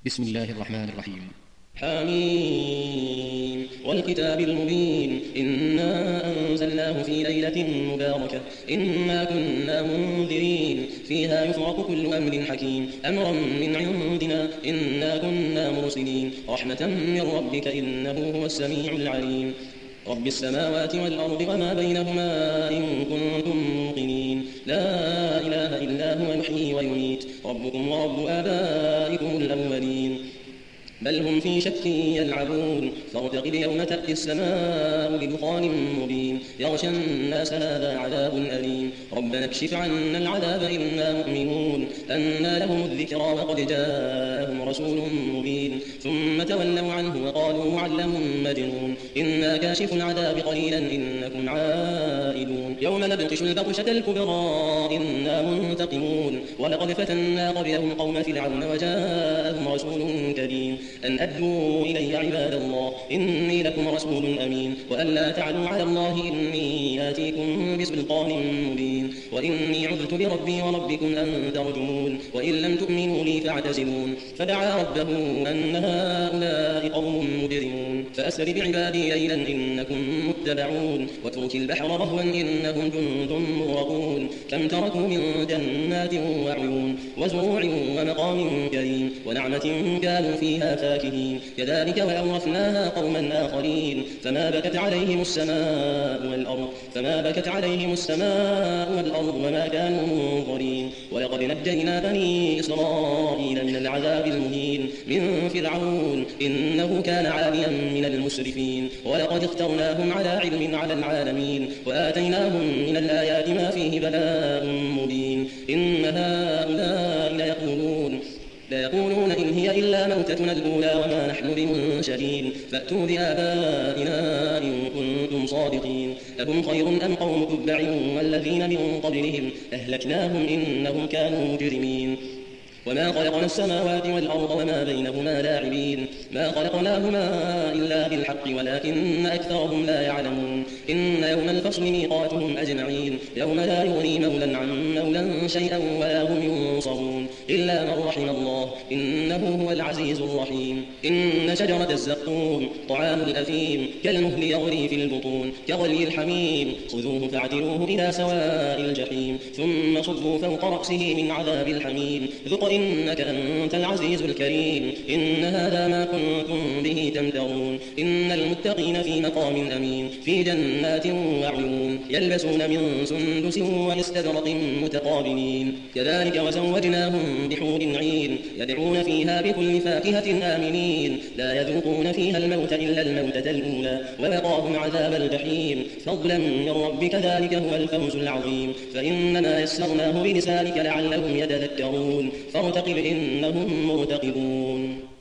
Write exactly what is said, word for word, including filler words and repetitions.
بسم الله الرحمن الرحيم. حميم والكتاب المبين إنا أنزلناه في ليلة مباركة إنا كنا منذرين فيها يفرق كل أمر حكيم أمرا من عندنا إنا كنا مرسلين رحمة من ربك إنه هو السميع العليم رب السماوات والأرض وما بينهما إن كنتم موقنين لا إله إلا هو يحيي ويميت ربكم ورب آبائكم الأولين بل هم في شك يلعبون فارتقب يوم تأتي السماء بدخان مبين يغشى الناس هذا عذاب أليم ربنا اكشف عنا العذاب إنا مؤمنون أنى لهم الذكرى وقد جاءهم رسول مبين ثم تولوا عنه وقالوا معلم مجنون إنا كاشف العذاب قليلا إنكم عائدون يوم نبطش البطشة الكبرى إنا منتقمون ولقد فتنا قبلهم قوم فرعون وجاءهم رسول كريم أن أدوا إلي عباد الله إني لكم رسول أمين وأن لا تعلوا على الله إني آتيكم بسلطان مبين وإني عذت بربي وربكم أن ترجمون وإن لم تؤمنوا لي فاعتزلون فدعا ربه أن هؤلاء قوم مجرمون فأسر بعبادي ليلا إنكم متبعون واترك البحر رهوا إنهم جند مغرقون كم تركوا من جنات وعيون وزروع ومقام كريم ونعمة كانوا فيها فاكهين كذلك وأورثناها قوما آخرين فما بكت عليهم السماء والأرض فما بكت عليهم السماء والأرض وما كانوا منظرين ولقد نجينا بني إسرائيل من العذاب المهين من فرعون إنه كان عاليا من المسرفين ولقد اخترناهم على علم على العالمين وآتيناهم من الآيات ما فيه بلاء مبين إن هؤلاء ليقولون لا يقولون إن هي إلا موتتنا الأولى وما نحن بمنشرين فأتوا بآبائنا إن كنتم صادقين أهم خير أم قوم تبع والذين من قبلهم أهلكناهم إنهم كانوا مجرمين وما خلقنا السماوات والأرض وما بينهما لاعبين ما خلقناهما إلا بالحق ولكن أكثرهم لا يعلمون إن يوم الفصل ميقاتهم أجمعين يوم لا يغني مولا عن مولا شيئا ولا هم ينصرون إلا من رحم الله إنه هو العزيز الرحيم إن شجرة الزقوم طعام الأثيم كالمهل يغلي في البطون كغلي الحميم خذوه فاعتلوه إلى سواء الجحيم ثم صبوا فوق رأسه من عذاب الحميم ذق إنك أنت العزيز الكريم إن هذا ما كنتم به تمترون إن المتقين في مقام أمين في جنات وعيون يلبسون من سندس واستبرق متقابلين كذلك وزوجناهم بحور عين يدعون فيها بكل فاكهة آمنين لا يذوقون فيها الموت إلا الموتة الأولى ووقاهم عذاب الجحيم فضلا من ربك ذلك هو الفوز العظيم فإنما يسرناه بلسانك لعلهم يتذكرون فارتقب إنهم مرتقبون.